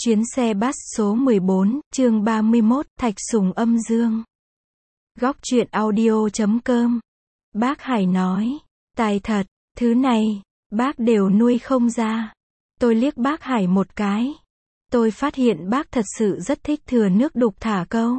Chuyến xe bus số 14, chương 31, Thạch Sùng Âm Dương. Góc truyện audio.com. Bác Hải nói, tài thật, thứ này, bác đều nuôi không ra. Tôi liếc bác Hải một cái. Tôi phát hiện bác thật sự rất thích thừa nước đục thả câu.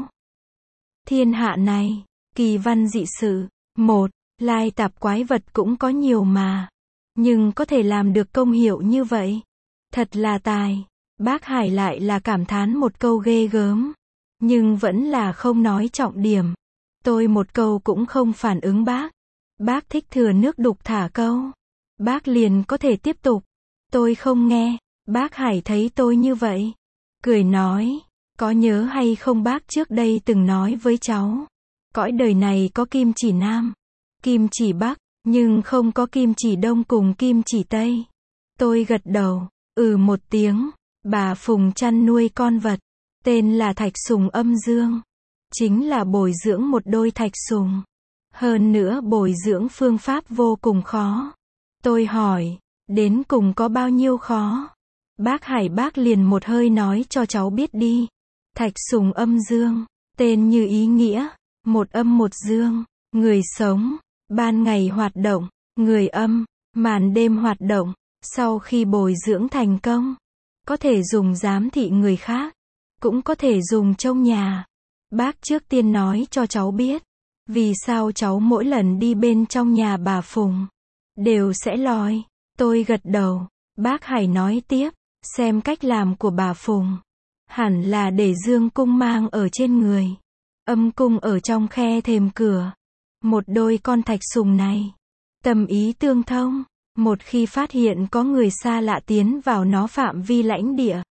Thiên hạ này, kỳ văn dị sự, một, lai tạp quái vật cũng có nhiều mà. Nhưng có thể làm được công hiệu như vậy. Thật là tài. Bác Hải lại là cảm thán một câu ghê gớm. Nhưng vẫn là không nói trọng điểm. Tôi một câu cũng không phản ứng bác. Bác thích thừa nước đục thả câu. Bác liền có thể tiếp tục. Tôi không nghe. Bác Hải thấy tôi như vậy. Cười nói. Có nhớ hay không bác trước đây từng nói với cháu. Cõi đời này có kim chỉ nam. Kim chỉ bắc. Nhưng không có kim chỉ đông cùng kim chỉ tây. Tôi gật đầu. Một tiếng. Bà Phùng chăn nuôi con vật. Tên là Thạch Sùng Âm Dương. Chính là bồi dưỡng một đôi thạch sùng. Hơn nữa bồi dưỡng phương pháp vô cùng khó. Tôi hỏi. Đến cùng có bao nhiêu khó? Bác Hải bác liền một hơi nói cho cháu biết đi. Thạch Sùng Âm Dương. Tên như ý nghĩa. Một âm một dương. Người sống. Ban ngày hoạt động. Người âm. Màn đêm hoạt động. Sau khi bồi dưỡng thành công. Có thể dùng giám thị người khác. Cũng có thể dùng trong nhà. Bác trước tiên nói cho cháu biết. Vì sao cháu mỗi lần đi bên trong nhà bà Phùng. Đều sẽ lòi. Tôi gật đầu. Bác Hải nói tiếp. Xem cách làm của bà Phùng. Hẳn là để dương cung mang ở trên người. Âm cung ở trong khe thềm cửa. Một đôi con thạch sùng này. Tâm ý tương thông. Một khi phát hiện có người xa lạ tiến vào nó phạm vi lãnh địa.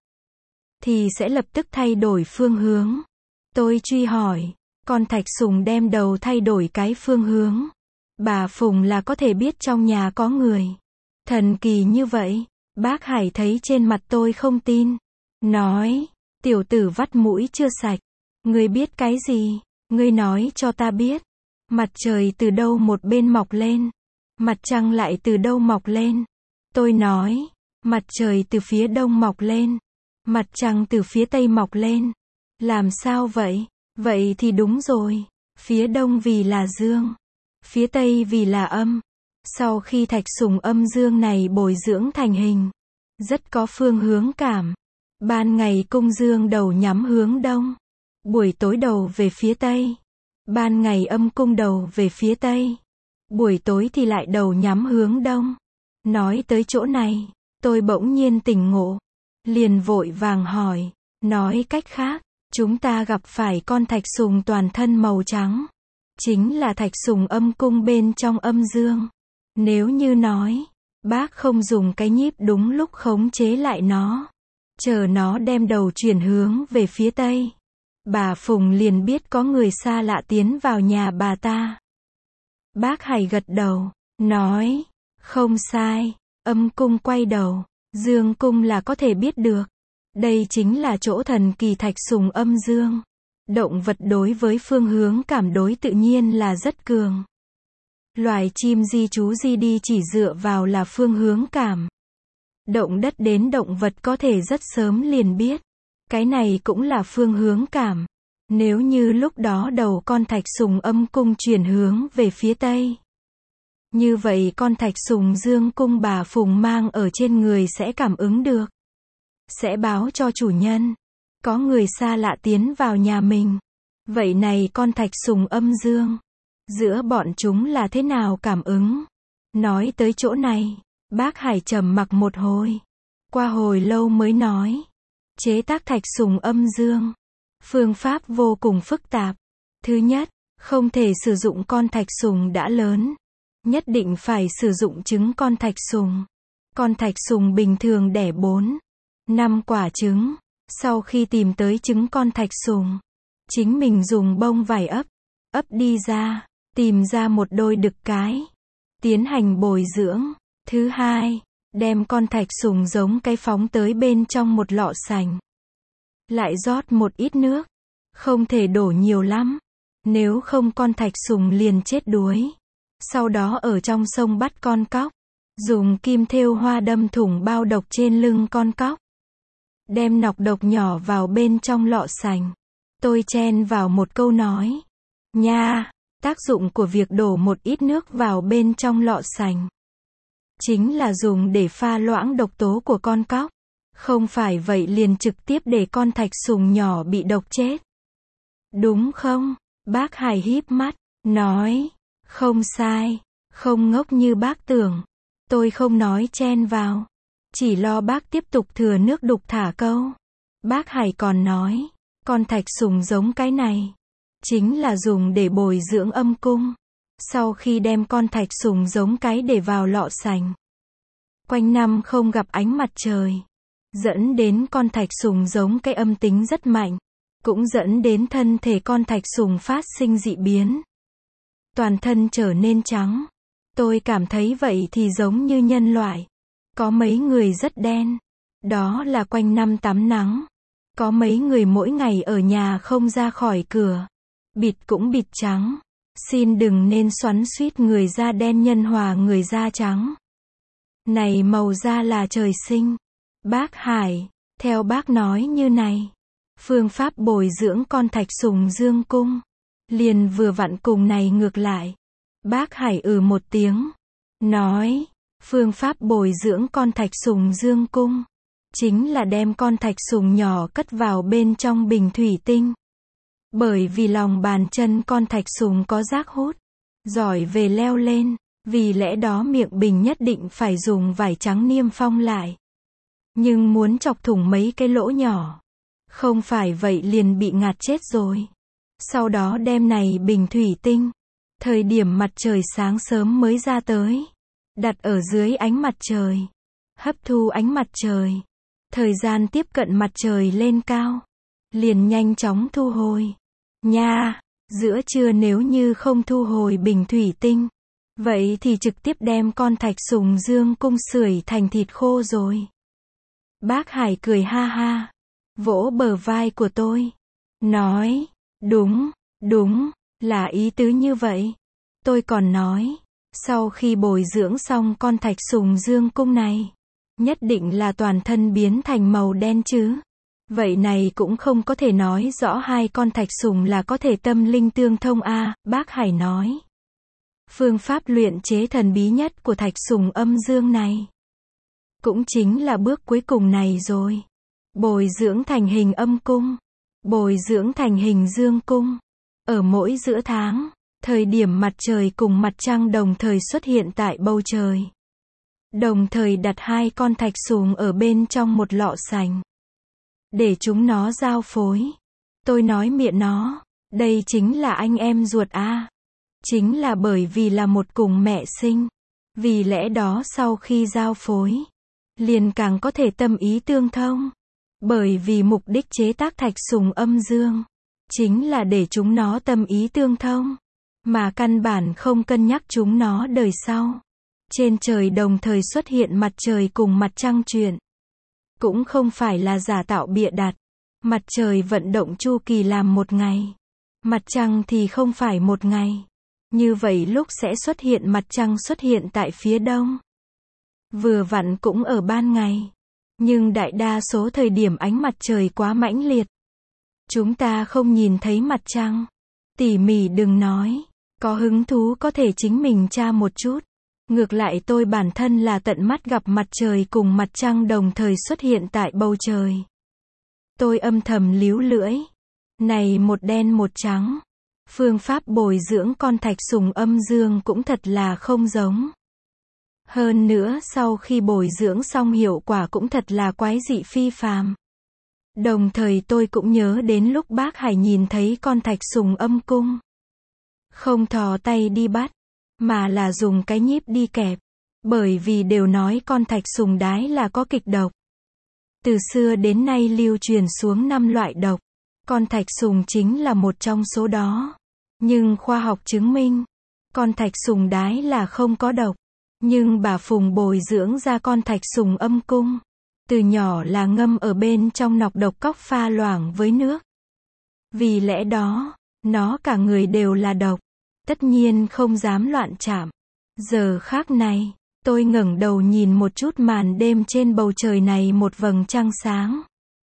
Thì sẽ lập tức thay đổi phương hướng. Tôi truy hỏi. Con thạch sùng đem đầu thay đổi cái phương hướng. Bà Phùng là có thể biết trong nhà có người. Thần kỳ như vậy. Bác Hải thấy trên mặt tôi không tin. Nói. Tiểu tử vắt mũi chưa sạch. Ngươi biết cái gì? Ngươi nói cho ta biết. Mặt trời từ đâu một bên mọc lên. Mặt trăng lại từ đâu mọc lên? Tôi nói. Mặt trời từ phía đông mọc lên. Mặt trăng từ phía tây mọc lên. Làm sao vậy? Vậy thì đúng rồi. Phía đông vì là dương. Phía tây vì là âm. Sau khi thạch sùng âm dương này bồi dưỡng thành hình. Rất có phương hướng cảm. Ban ngày cung dương đầu nhắm hướng đông. Buổi tối đầu về phía tây. Ban ngày âm cung đầu về phía tây. Buổi tối thì lại đầu nhắm hướng đông. Nói tới chỗ này, tôi bỗng nhiên tỉnh ngộ. Liền vội vàng hỏi. Nói cách khác, chúng ta gặp phải con thạch sùng toàn thân màu trắng. Chính là thạch sùng âm cung bên trong âm dương. Nếu như nói, bác không dùng cái nhíp đúng lúc khống chế lại nó. Chờ nó đem đầu chuyển hướng về phía tây. Bà Phùng liền biết có người xa lạ tiến vào nhà bà ta. Bác Hải gật đầu, nói, không sai, âm cung quay đầu, dương cung là có thể biết được. Đây chính là chỗ thần kỳ thạch sùng âm dương. Động vật đối với phương hướng cảm đối tự nhiên là rất cường. Loài chim di trú di đi chỉ dựa vào là phương hướng cảm. Động đất đến động vật có thể rất sớm liền biết. Cái này cũng là phương hướng cảm. Nếu như lúc đó đầu con thạch sùng âm cung chuyển hướng về phía tây. Như vậy con thạch sùng dương cung bà Phùng mang ở trên người sẽ cảm ứng được. Sẽ báo cho chủ nhân. Có người xa lạ tiến vào nhà mình. Vậy này con thạch sùng âm dương. Giữa bọn chúng là thế nào cảm ứng? Nói tới chỗ này. Bác Hải trầm mặc một hồi. Qua hồi lâu mới nói. Chế tác thạch sùng âm dương. Phương pháp vô cùng phức tạp. Thứ nhất, không thể sử dụng con thạch sùng đã lớn. Nhất định phải sử dụng trứng con thạch sùng. Con thạch sùng bình thường đẻ 4, 5 quả trứng. Sau khi tìm tới trứng con thạch sùng, chính mình dùng bông vải ấp đi ra, tìm ra một đôi đực cái. Tiến hành bồi dưỡng. Thứ hai, đem con thạch sùng giống cái phóng tới bên trong một lọ sành. Lại rót một ít nước. Không thể đổ nhiều lắm. Nếu không con thạch sùng liền chết đuối. Sau đó ở trong sông bắt con cóc. Dùng kim thêu hoa đâm thủng bao độc trên lưng con cóc. đem nọc độc nhỏ vào bên trong lọ sành. Tôi chen vào một câu nói. Nha, tác dụng của việc đổ một ít nước vào bên trong lọ sành chính là dùng để pha loãng độc tố của con cóc. Không phải vậy liền trực tiếp để con thạch sùng nhỏ bị độc chết. Đúng không? Bác Hải híp mắt, nói. Không sai, không ngốc như bác tưởng. Tôi không nói chen vào. Chỉ lo bác tiếp tục thừa nước đục thả câu. Bác Hải còn nói, con thạch sùng giống cái này chính là dùng để bồi dưỡng âm cung. Sau khi đem con thạch sùng giống cái để vào lọ sành, quanh năm không gặp ánh mặt trời, dẫn đến con thạch sùng giống cái âm tính rất mạnh, cũng dẫn đến thân thể con thạch sùng phát sinh dị biến. Toàn thân trở nên trắng. Tôi cảm thấy vậy thì giống như nhân loại. Có mấy người rất đen. Đó là quanh năm tắm nắng. Có mấy người mỗi ngày ở nhà không ra khỏi cửa. Bịt cũng bịt trắng. Xin đừng nên xoắn xuýt người da đen nhân hòa người da trắng. Này màu da là trời sinh. Bác Hải, theo bác nói như này. Phương pháp bồi dưỡng con thạch sùng dương cung liền vừa vặn cùng này ngược lại. Bác Hải một tiếng. Nói, phương pháp bồi dưỡng con thạch sùng dương cung chính là đem con thạch sùng nhỏ cất vào bên trong bình thủy tinh. Bởi vì lòng bàn chân con thạch sùng có giác hút, giỏi về leo lên, vì lẽ đó miệng bình nhất định phải dùng vải trắng niêm phong lại. Nhưng muốn chọc thủng mấy cái lỗ nhỏ, không phải vậy liền bị ngạt chết rồi. Sau đó đem này bình thủy tinh, thời điểm mặt trời sáng sớm mới ra tới, đặt ở dưới ánh mặt trời, hấp thu ánh mặt trời. Thời gian tiếp cận mặt trời lên cao, liền nhanh chóng thu hồi. Nha, giữa trưa nếu như không thu hồi bình thủy tinh, vậy thì trực tiếp đem con thạch sùng dương cung sưởi thành thịt khô rồi. Bác Hải cười ha ha, vỗ bờ vai của tôi, nói, đúng, là ý tứ như vậy. Tôi còn nói, sau khi bồi dưỡng xong con thạch sùng dương cung này, nhất định là toàn thân biến thành màu đen chứ. Vậy này cũng không có thể nói rõ hai con thạch sùng là có thể tâm linh tương thông a, bác Hải nói. Phương pháp luyện chế thần bí nhất của thạch sùng âm dương này, cũng chính là bước cuối cùng này rồi. Bồi dưỡng thành hình âm cung, bồi dưỡng thành hình dương cung. Ở mỗi giữa tháng, thời điểm mặt trời cùng mặt trăng đồng thời xuất hiện tại bầu trời. Đồng thời đặt hai con thạch sùng ở bên trong một lọ sành, để chúng nó giao phối. Tôi nói miệng nó, đây chính là anh em ruột a. Chính là bởi vì là một cùng mẹ sinh. Vì lẽ đó sau khi giao phối, liền càng có thể tâm ý tương thông. Bởi vì mục đích chế tác thạch sùng âm dương, chính là để chúng nó tâm ý tương thông, mà căn bản không cân nhắc chúng nó đời sau. Trên trời đồng thời xuất hiện mặt trời cùng mặt trăng chuyện, cũng không phải là giả tạo bịa đặt. Mặt trời vận động chu kỳ làm một ngày, mặt trăng thì không phải một ngày. Như vậy lúc sẽ xuất hiện mặt trăng xuất hiện tại phía đông. Vừa vặn cũng ở ban ngày. Nhưng đại đa số thời điểm ánh mặt trời quá mãnh liệt, chúng ta không nhìn thấy mặt trăng. Tỉ mỉ đừng nói, có hứng thú có thể chính mình tra một chút. Ngược lại tôi bản thân là tận mắt gặp mặt trời cùng mặt trăng đồng thời xuất hiện tại bầu trời. Tôi âm thầm líu lưỡi. Này một đen một trắng. Phương pháp bồi dưỡng con thạch sùng âm dương cũng thật là không giống. Hơn nữa sau khi bồi dưỡng xong hiệu quả cũng thật là quái dị phi phàm. Đồng thời tôi cũng nhớ đến lúc bác Hải nhìn thấy con thạch sùng âm cung. Không thò tay đi bắt, mà là dùng cái nhíp đi kẹp. Bởi vì đều nói con thạch sùng đái là có kịch độc. Từ xưa đến nay lưu truyền xuống 5 loại độc. Con thạch sùng chính là một trong số đó. Nhưng khoa học chứng minh, con thạch sùng đái là không có độc. Nhưng bà Phùng bồi dưỡng ra con thạch sùng âm cung, từ nhỏ là ngâm ở bên trong nọc độc cóc pha loãng với nước. Vì lẽ đó, nó cả người đều là độc. Tất nhiên không dám loạn chạm. Giờ khác này, tôi ngẩng đầu nhìn một chút màn đêm trên bầu trời này một vầng trăng sáng.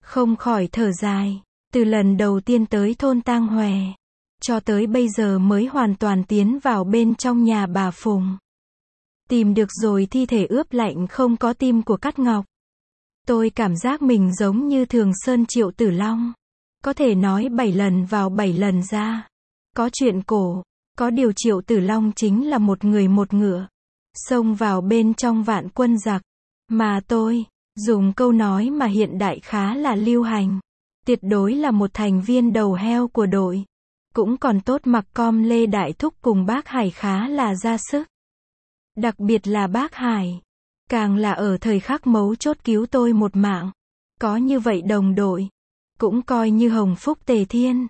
Không khỏi thở dài. Từ lần đầu tiên tới thôn Tang Hòe, cho tới bây giờ mới hoàn toàn tiến vào bên trong nhà bà Phùng. Tìm được rồi thi thể ướp lạnh không có tim của Cát Ngọc. Tôi cảm giác mình giống như Thường Sơn Triệu Tử Long. Có thể nói 7 lần vào 7 lần ra. Có chuyện cổ, có điều Triệu Tử Long chính là một người một ngựa, xông vào bên trong vạn quân giặc. Mà tôi, dùng câu nói mà hiện đại khá là lưu hành, tuyệt đối là một thành viên đầu heo của đội. Cũng còn tốt mặc com Lê Đại Thúc cùng bác Hải khá là ra sức. Đặc biệt là bác Hải, càng là ở thời khắc mấu chốt cứu tôi một mạng. Có như vậy đồng đội, cũng coi như hồng phúc tề thiên.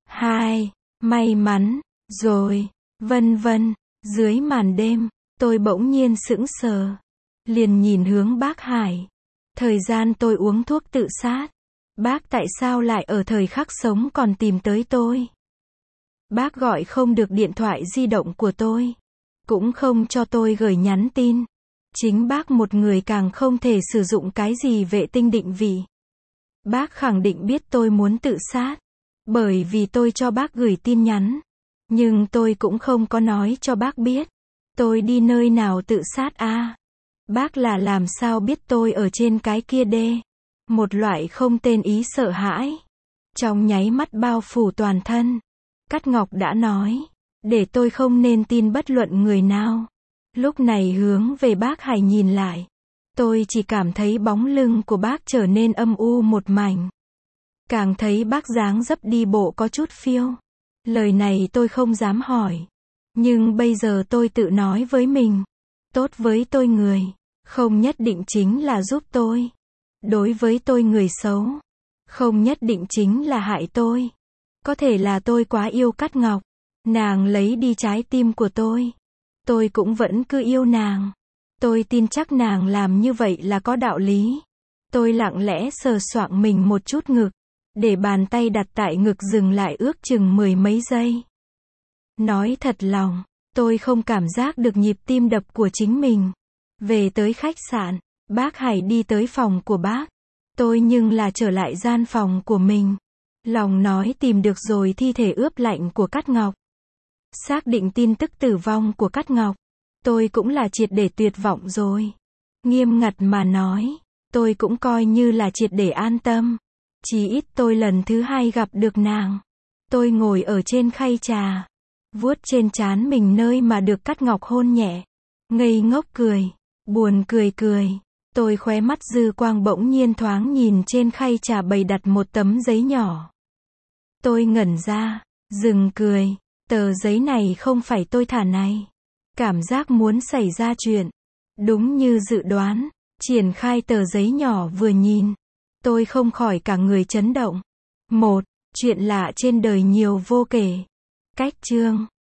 May mắn, rồi, vân vân. Dưới màn đêm, tôi bỗng nhiên sững sờ. Liền nhìn hướng bác Hải. Thời gian tôi uống thuốc tự sát. Bác tại sao lại ở thời khắc sống còn tìm tới tôi? Bác gọi không được điện thoại di động của tôi. Cũng không cho tôi gửi nhắn tin. Chính bác một người càng không thể sử dụng cái gì vệ tinh định vị. Bác khẳng định biết tôi muốn tự sát. Bởi vì tôi cho bác gửi tin nhắn. Nhưng tôi cũng không có nói cho bác biết. Tôi đi nơi nào tự sát à? Bác là làm sao biết tôi ở trên cái kia đê? Một loại không tên ý sợ hãi. Trong nháy mắt bao phủ toàn thân. Cát Ngọc đã nói. Để tôi không nên tin bất luận người nào. Lúc này hướng về bác Hải nhìn lại. Tôi chỉ cảm thấy bóng lưng của bác trở nên âm u một mảnh. Càng thấy bác dáng dấp đi bộ có chút phiêu. Lời này tôi không dám hỏi. Nhưng bây giờ tôi tự nói với mình. Tốt với tôi người, không nhất định chính là giúp tôi. Đối với tôi người xấu, không nhất định chính là hại tôi. Có thể là tôi quá yêu Cát Ngọc. Nàng lấy đi trái tim của tôi. Tôi cũng vẫn cứ yêu nàng. Tôi tin chắc nàng làm như vậy là có đạo lý. Tôi lặng lẽ sờ soạng mình một chút ngực. Để bàn tay đặt tại ngực dừng lại ước chừng 10 mấy giây. Nói thật lòng, tôi không cảm giác được nhịp tim đập của chính mình. Về tới khách sạn, bác Hải đi tới phòng của bác. Tôi nhưng là trở lại gian phòng của mình. Lòng nói tìm được rồi thi thể ướp lạnh của Cát Ngọc. Xác định tin tức tử vong của Cát Ngọc. Tôi cũng là triệt để tuyệt vọng rồi. Nghiêm ngặt mà nói, tôi cũng coi như là triệt để an tâm. Chỉ ít tôi lần thứ 2 gặp được nàng. Tôi ngồi ở trên khay trà, vuốt trên trán mình nơi mà được Cát Ngọc hôn nhẹ. Ngây ngốc cười, buồn cười. Tôi khóe mắt dư quang bỗng nhiên thoáng nhìn trên khay trà bày đặt một tấm giấy nhỏ. Tôi ngẩn ra, dừng cười. Tờ giấy này không phải tôi thả này. Cảm giác muốn xảy ra chuyện. Đúng như dự đoán, triển khai tờ giấy nhỏ vừa nhìn. Tôi không khỏi cả người chấn động. Chuyện lạ trên đời nhiều vô kể. Cách chương